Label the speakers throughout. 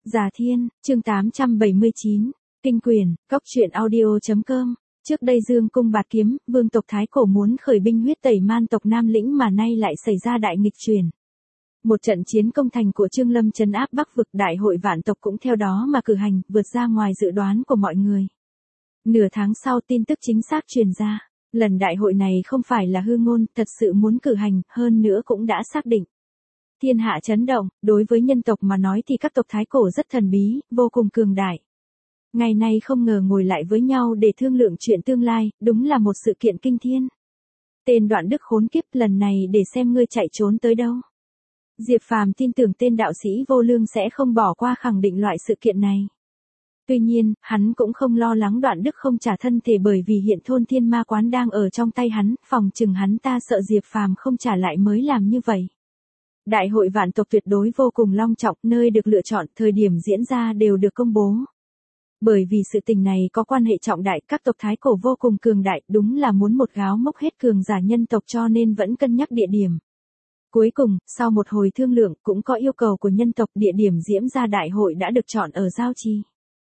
Speaker 1: Già Thiên, chương 879, Kinh Quyền, Cốc truyện audio.com. Trước đây Dương cung bạt kiếm, vương tộc Thái Cổ muốn khởi binh huyết tẩy man tộc Nam Lĩnh mà nay lại xảy ra đại nghịch chuyển. Một trận chiến công thành của Trương Lâm trấn áp Bắc vực, đại hội vạn tộc cũng theo đó mà cử hành, vượt ra ngoài dự đoán của mọi người. Nửa tháng sau tin tức chính xác truyền ra, lần đại hội này không phải là hư ngôn, thật sự muốn cử hành, hơn nữa cũng đã xác định. Thiên hạ chấn động, đối với nhân tộc mà nói thì các tộc Thái Cổ rất thần bí, vô cùng cường đại. Ngày nay không ngờ ngồi lại với nhau để thương lượng chuyện tương lai, đúng là một sự kiện kinh thiên. Tên Đoạn Đức khốn kiếp, lần này để xem ngươi chạy trốn tới đâu. Diệp Phàm tin tưởng tên đạo sĩ vô lương sẽ không bỏ qua khẳng định loại sự kiện này. Tuy nhiên, hắn cũng không lo lắng Đoạn Đức không trả thân thể, bởi vì hiện thôn thiên ma quán đang ở trong tay hắn, phòng chừng hắn ta sợ Diệp Phàm không trả lại mới làm như vậy. Đại hội vạn tộc tuyệt đối vô cùng long trọng, nơi được lựa chọn, thời điểm diễn ra đều được công bố. Bởi vì sự tình này có quan hệ trọng đại, các tộc Thái Cổ vô cùng cường đại, đúng là muốn một gáo mốc hết cường giả nhân tộc, cho nên vẫn cân nhắc địa điểm. Cuối cùng, sau một hồi thương lượng, cũng có yêu cầu của nhân tộc, địa điểm diễn ra đại hội đã được chọn ở Giao Trì.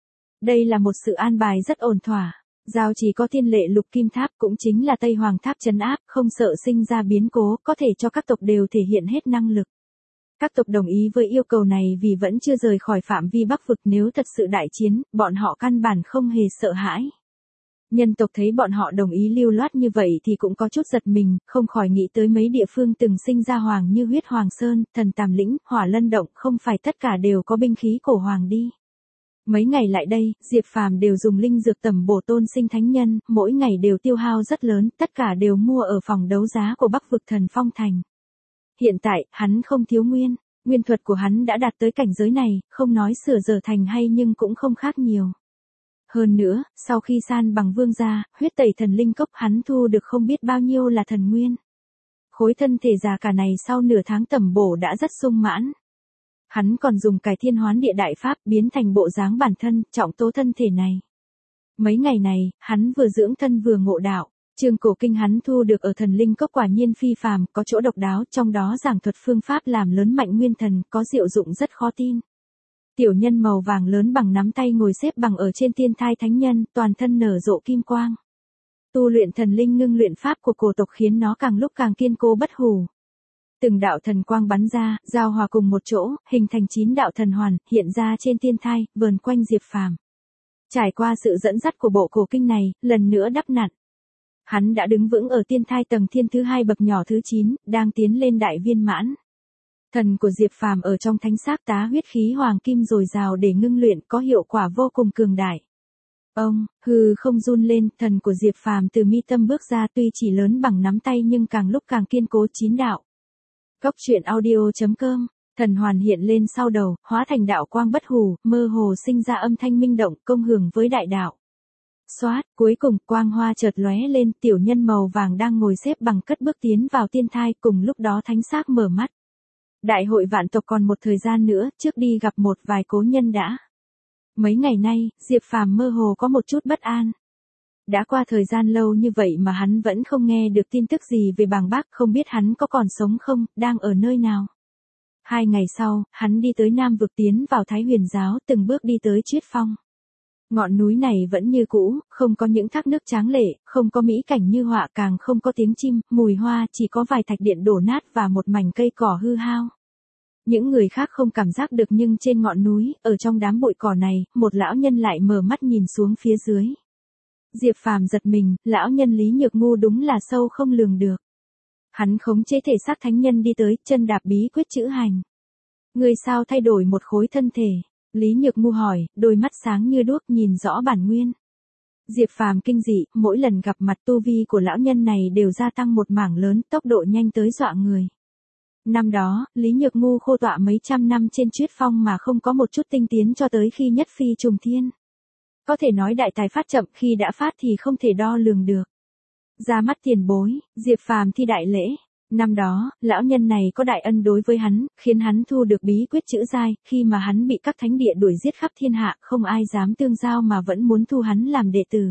Speaker 1: Đây là một sự an bài rất ổn thỏa. Giao Trì có thiên lệ lục kim tháp, cũng chính là Tây Hoàng tháp trấn áp, không sợ sinh ra biến cố, có thể cho các tộc đều thể hiện hết năng lực. Các tộc đồng ý với yêu cầu này vì vẫn chưa rời khỏi phạm vi Bắc vực, nếu thật sự đại chiến, bọn họ căn bản không hề sợ hãi. Nhân tộc thấy bọn họ đồng ý lưu loát như vậy thì cũng có chút giật mình, không khỏi nghĩ tới mấy địa phương từng sinh ra hoàng như Huyết Hoàng Sơn, Thần Tàm Lĩnh, Hỏa Lân Động, không phải tất cả đều có binh khí cổ hoàng đi. Mấy ngày lại đây, Diệp Phàm đều dùng linh dược tẩm bổ tôn sinh thánh nhân, mỗi ngày đều tiêu hao rất lớn, tất cả đều mua ở phòng đấu giá của Bắc vực Thần Phong Thành. Hiện tại, hắn không thiếu nguyên thuật của hắn đã đạt tới cảnh giới này, không nói sửa giờ thành hay nhưng cũng không khác nhiều. Hơn nữa, sau khi san bằng vương gia, huyết tẩy thần linh cốc, hắn thu được không biết bao nhiêu là thần nguyên. Khối thân thể già cả này sau nửa tháng tẩm bổ đã rất sung mãn. Hắn còn dùng cải thiên hoán địa đại pháp biến thành bộ dáng bản thân, trọng tố thân thể này. Mấy ngày này, hắn vừa dưỡng thân vừa ngộ đạo. Chương cổ kinh hắn thu được ở thần linh cốc quả nhiên phi phàm, có chỗ độc đáo, trong đó giảng thuật phương pháp làm lớn mạnh nguyên thần, có diệu dụng rất khó tin. Tiểu nhân màu vàng lớn bằng nắm tay ngồi xếp bằng ở trên tiên thai thánh nhân, toàn thân nở rộ kim quang. Tu luyện thần linh ngưng luyện pháp của cổ tộc khiến nó càng lúc càng kiên cố bất hủ. Từng đạo thần quang bắn ra, giao hòa cùng một chỗ, hình thành 9 đạo thần hoàn, hiện ra trên tiên thai, vờn quanh Diệp Phàm. Trải qua sự dẫn dắt của bộ cổ kinh này, lần nữa đắp nặn. Hắn đã đứng vững ở tiên thai tầng thiên thứ 2 bậc nhỏ thứ 9, đang tiến lên đại viên mãn. Thần của Diệp Phàm ở trong thánh xác tá huyết khí hoàng kim dồi dào để ngưng luyện, có hiệu quả vô cùng cường đại. Ông, hư không run lên, thần của Diệp Phàm từ mi tâm bước ra, tuy chỉ lớn bằng nắm tay nhưng càng lúc càng kiên cố. 9 đạo. Cốc truyện audio.com. Thần hoàn hiện lên sau đầu, hóa thành đạo quang bất hủ, mơ hồ sinh ra âm thanh minh động, công hưởng với đại đạo. Xoát, cuối cùng quang hoa chợt lóe lên, tiểu nhân màu vàng đang ngồi xếp bằng cất bước tiến vào tiên thai, cùng lúc đó thánh xác mở mắt. Đại hội vạn tộc còn một thời gian nữa, trước đi gặp một vài cố nhân đã. Mấy ngày nay, Diệp Phàm mơ hồ có một chút bất an. Đã qua thời gian lâu như vậy mà hắn vẫn không nghe được tin tức gì về Bàng Bác, không biết hắn có còn sống không, đang ở nơi nào. 2 ngày sau, hắn đi tới Nam vực tiến vào Thái Huyền giáo, từng bước đi tới Triết Phong. Ngọn núi này vẫn như cũ, không có những thác nước tráng lệ, không có mỹ cảnh như họa, càng không có tiếng chim, mùi hoa, chỉ có vài thạch điện đổ nát và một mảnh cây cỏ hư hao. Những người khác không cảm giác được nhưng trên ngọn núi, ở trong đám bụi cỏ này, một lão nhân lại mở mắt nhìn xuống phía dưới. Diệp Phàm giật mình, lão nhân Lý Nhược Ngu đúng là sâu không lường được. Hắn khống chế thể xác thánh nhân đi tới, chân đạp bí quyết chữ hành. Người sao thay đổi một khối thân thể? Lý Nhược Ngu hỏi, đôi mắt sáng như đuốc nhìn rõ bản nguyên. Diệp Phàm kinh dị, mỗi lần gặp mặt tu vi của lão nhân này đều gia tăng một mảng lớn, tốc độ nhanh tới dọa người. Năm đó, Lý Nhược Ngu khô tọa mấy trăm năm trên Triết Phong mà không có một chút tinh tiến cho tới khi nhất phi trùng thiên. Có thể nói đại tài phát chậm, khi đã phát thì không thể đo lường được. Ra mắt tiền bối, Diệp Phàm thi đại lễ. Năm đó, lão nhân này có đại ân đối với hắn, khiến hắn thu được bí quyết chữ giai, khi mà hắn bị các thánh địa đuổi giết khắp thiên hạ, không ai dám tương giao mà vẫn muốn thu hắn làm đệ tử.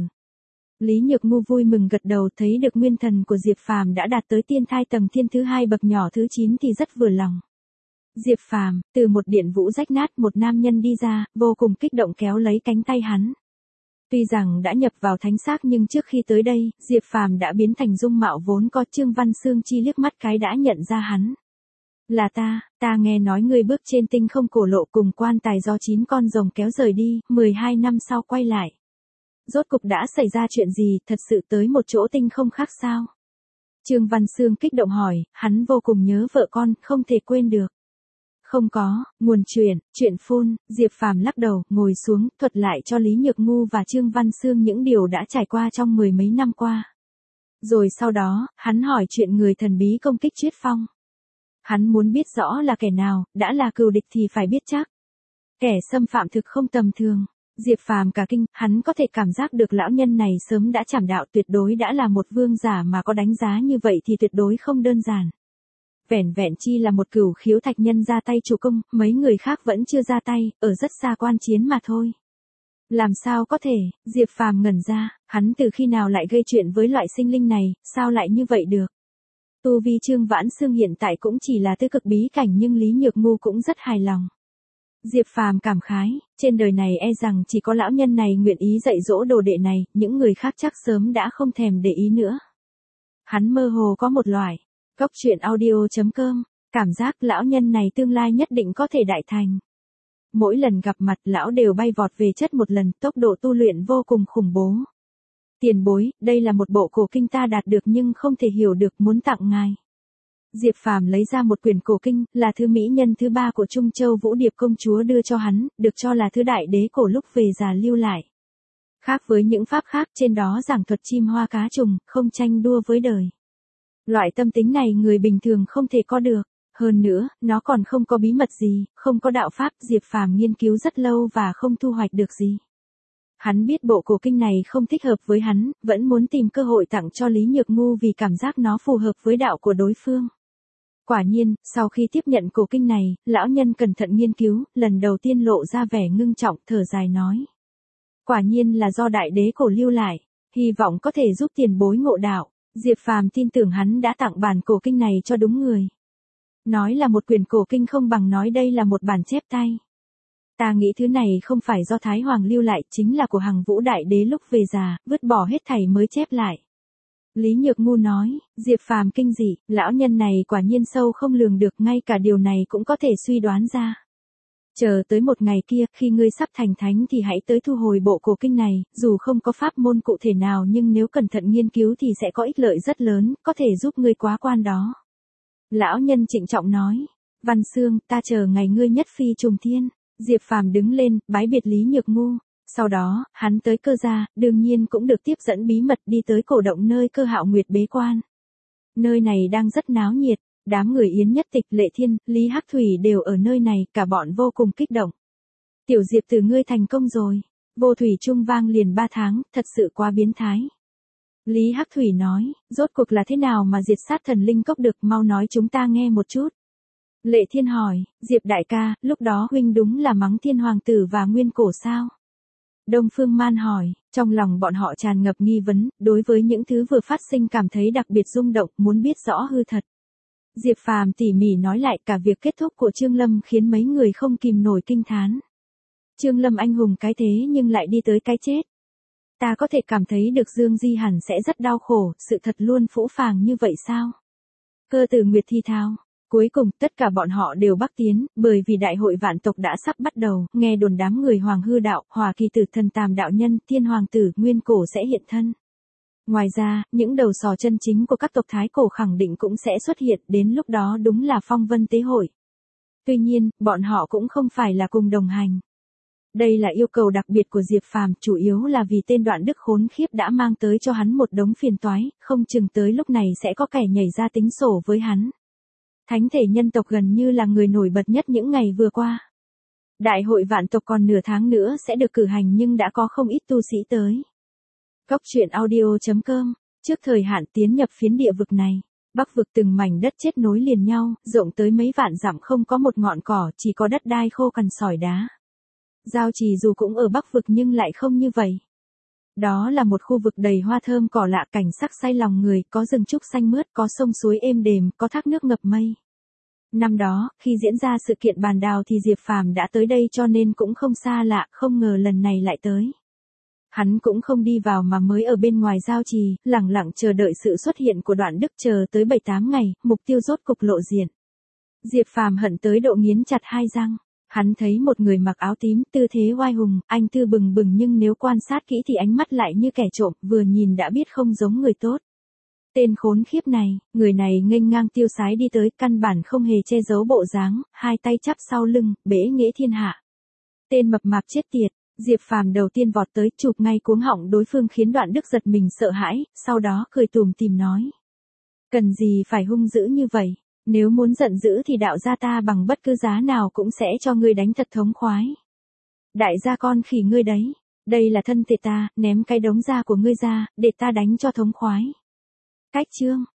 Speaker 1: Lý Nhược Ngu vui mừng gật đầu, thấy được nguyên thần của Diệp Phàm đã đạt tới tiên thai tầng thiên thứ 2 bậc nhỏ thứ 9 thì rất vừa lòng. Diệp Phàm, từ một điện vũ rách nát một nam nhân đi ra, vô cùng kích động kéo lấy cánh tay hắn. Tuy rằng đã nhập vào thánh xác nhưng trước khi tới đây, Diệp Phàm đã biến thành dung mạo vốn có. Trương Văn Xương Chi liếc mắt cái đã nhận ra hắn. Là ta nghe nói ngươi bước trên tinh không cổ lộ cùng quan tài do 9 con rồng kéo rời đi, 12 năm sau quay lại. Rốt cục đã xảy ra chuyện gì, thật sự tới một chỗ tinh không khác sao? Trương Văn Xương kích động hỏi, hắn vô cùng nhớ vợ con, không thể quên được. Không có, nguồn chuyện phun. Diệp Phàm lắc đầu, ngồi xuống, thuật lại cho Lý Nhược Ngu và Trương Văn Xương những điều đã trải qua trong 10 mấy năm qua. Rồi sau đó, hắn hỏi chuyện người thần bí công kích Triết Phong. Hắn muốn biết rõ là kẻ nào, đã là cừu địch thì phải biết chắc. Kẻ xâm phạm thực không tầm thường. Diệp Phàm cả kinh, hắn có thể cảm giác được lão nhân này sớm đã trảm đạo, tuyệt đối đã là một vương giả, mà có đánh giá như vậy thì tuyệt đối không đơn giản. Vẻn vẹn chi là một cửu khiếu thạch nhân ra tay chủ công, mấy người khác vẫn chưa ra tay, ở rất xa quan chiến mà thôi. Làm sao có thể? Diệp Phàm ngẩn ra, hắn từ khi nào lại gây chuyện với loại sinh linh này, sao lại như vậy được? Tu vi Trương Vãn Xương hiện tại cũng chỉ là tư cực bí cảnh, nhưng Lý Nhược Ngu cũng rất hài lòng. Diệp Phàm cảm khái, trên đời này e rằng chỉ có lão nhân này nguyện ý dạy dỗ đồ đệ này, những người khác chắc sớm đã không thèm để ý nữa. Hắn mơ hồ có một loại Cốc truyện audio.com, cảm giác lão nhân này tương lai nhất định có thể đại thành. Mỗi lần gặp mặt lão đều bay vọt về chất một lần, tốc độ tu luyện vô cùng khủng bố. Tiền bối, đây là một bộ cổ kinh ta đạt được nhưng không thể hiểu được, muốn tặng ngài. Diệp Phàm lấy ra một quyển cổ kinh, là thứ mỹ nhân thứ 3 của Trung Châu Vũ Điệp công chúa đưa cho hắn, được cho là thứ đại đế cổ lúc về già lưu lại. Khác với những pháp khác, trên đó giảng thuật chim hoa cá trùng, không tranh đua với đời. Loại tâm tính này người bình thường không thể có được. Hơn nữa, nó còn không có bí mật gì, không có đạo pháp. Diệp Phàm nghiên cứu rất lâu và không thu hoạch được gì. Hắn biết bộ cổ kinh này không thích hợp với hắn, vẫn muốn tìm cơ hội tặng cho Lý Nhược Ngu vì cảm giác nó phù hợp với đạo của đối phương. Quả nhiên, sau khi tiếp nhận cổ kinh này, lão nhân cẩn thận nghiên cứu, lần đầu tiên lộ ra vẻ ngưng trọng, thở dài nói. Quả nhiên là do đại đế cổ lưu lại, hy vọng có thể giúp tiền bối ngộ đạo. Diệp Phàm tin tưởng hắn đã tặng bản cổ kinh này cho đúng người. Nói là một quyển cổ kinh không bằng nói đây là một bản chép tay. Ta nghĩ thứ này không phải do Thái Hoàng lưu lại, chính là của Hằng Vũ Đại Đế lúc về già, vứt bỏ hết thảy mới chép lại. Lý Nhược Ngu nói. Diệp Phàm kinh dị, lão nhân này quả nhiên sâu không lường được, ngay cả điều này cũng có thể suy đoán ra. Chờ tới một ngày kia, khi ngươi sắp thành thánh thì hãy tới thu hồi bộ cổ kinh này, dù không có pháp môn cụ thể nào nhưng nếu cẩn thận nghiên cứu thì sẽ có ích lợi rất lớn, có thể giúp ngươi quá quan đó. Lão nhân trịnh trọng nói. Văn Xương, ta chờ ngày ngươi nhất phi trùng thiên. Diệp Phàm đứng lên, bái biệt Lý Nhược Ngu. Sau đó, hắn tới Cơ gia, đương nhiên cũng được tiếp dẫn bí mật đi tới cổ động nơi Cơ Hạo Nguyệt bế quan. Nơi này đang rất náo nhiệt. Đám người Yến Nhất Tịch, Lệ Thiên, Lý Hắc Thủy đều ở nơi này, cả bọn vô cùng kích động. Tiểu Diệp từ ngươi thành công rồi. Vô thủy trung vang liền 3 tháng, thật sự quá biến thái. Lý Hắc Thủy nói, rốt cuộc là thế nào mà diệt sát thần linh cốc được, mau nói chúng ta nghe một chút. Lệ Thiên hỏi, Diệp đại ca, lúc đó huynh đúng là mắng Thiên Hoàng tử và Nguyên Cổ sao? Đông Phương Man hỏi, trong lòng bọn họ tràn ngập nghi vấn, đối với những thứ vừa phát sinh cảm thấy đặc biệt rung động, muốn biết rõ hư thật. Diệp Phàm tỉ mỉ nói lại cả việc kết thúc của Trương Lâm khiến mấy người không kìm nổi kinh thán. Trương Lâm anh hùng cái thế nhưng lại đi tới cái chết. Ta có thể cảm thấy được Dương Di hẳn sẽ rất đau khổ, sự thật luôn phũ phàng như vậy sao? Cơ Tử Nguyệt thi thao. Cuối cùng, tất cả bọn họ đều bắc tiến, bởi vì đại hội vạn tộc đã sắp bắt đầu, nghe đồn đám người Hoàng Hư Đạo, Hòa Kỳ Tử Thần Tam Đạo Nhân, Thiên Hoàng Tử, Nguyên Cổ sẽ hiện thân. Ngoài ra, những đầu sò chân chính của các tộc Thái Cổ khẳng định cũng sẽ xuất hiện, đến lúc đó đúng là phong vân tế hội. Tuy nhiên, bọn họ cũng không phải là cùng đồng hành. Đây là yêu cầu đặc biệt của Diệp Phàm, chủ yếu là vì tên Đoạn Đức khốn khiếp đã mang tới cho hắn một đống phiền toái, không chừng tới lúc này sẽ có kẻ nhảy ra tính sổ với hắn. Thánh thể nhân tộc gần như là người nổi bật nhất những ngày vừa qua. Đại hội vạn tộc còn nửa tháng nữa sẽ được cử hành nhưng đã có không ít tu sĩ tới. Cốc truyện audio.com, trước thời hạn tiến nhập phiến địa vực này, Bắc vực từng mảnh đất chết nối liền nhau, rộng tới mấy vạn dặm không có một ngọn cỏ, chỉ có đất đai khô cằn sỏi đá. Giao Trì dù cũng ở Bắc vực nhưng lại không như vậy. Đó là một khu vực đầy hoa thơm cỏ lạ, cảnh sắc say lòng người, có rừng trúc xanh mướt, có sông suối êm đềm, có thác nước ngập mây. Năm đó, khi diễn ra sự kiện bàn đào thì Diệp Phàm đã tới đây cho nên cũng không xa lạ, không ngờ lần này lại tới. Hắn cũng không đi vào mà mới ở bên ngoài giao trì, lẳng lặng chờ đợi sự xuất hiện của Đoạn Đức, chờ tới 7-8 ngày, mục tiêu rốt cục lộ diện. Diệp Phàm hận tới độ nghiến chặt hai răng. Hắn thấy một người mặc áo tím, tư thế oai hùng, anh tư bừng bừng, nhưng nếu quan sát kỹ thì ánh mắt lại như kẻ trộm, vừa nhìn đã biết không giống người tốt. Tên khốn khiếp này, người này nghênh ngang tiêu sái đi tới, căn bản không hề che giấu bộ dáng, hai tay chắp sau lưng, bẽ nghễ thiên hạ. Tên mập mạp chết tiệt. Diệp Phàm đầu tiên vọt tới, chụp ngay cuống họng đối phương khiến Đoạn Đức giật mình sợ hãi, sau đó cười tủm tỉm nói: "Cần gì phải hung dữ như vậy, nếu muốn giận dữ thì đạo gia ta bằng bất cứ giá nào cũng sẽ cho ngươi đánh thật thống khoái. Đại gia con khỉ ngươi đấy, đây là thân thể ta, ném cái đống da của ngươi ra, để ta đánh cho thống khoái." Cách chương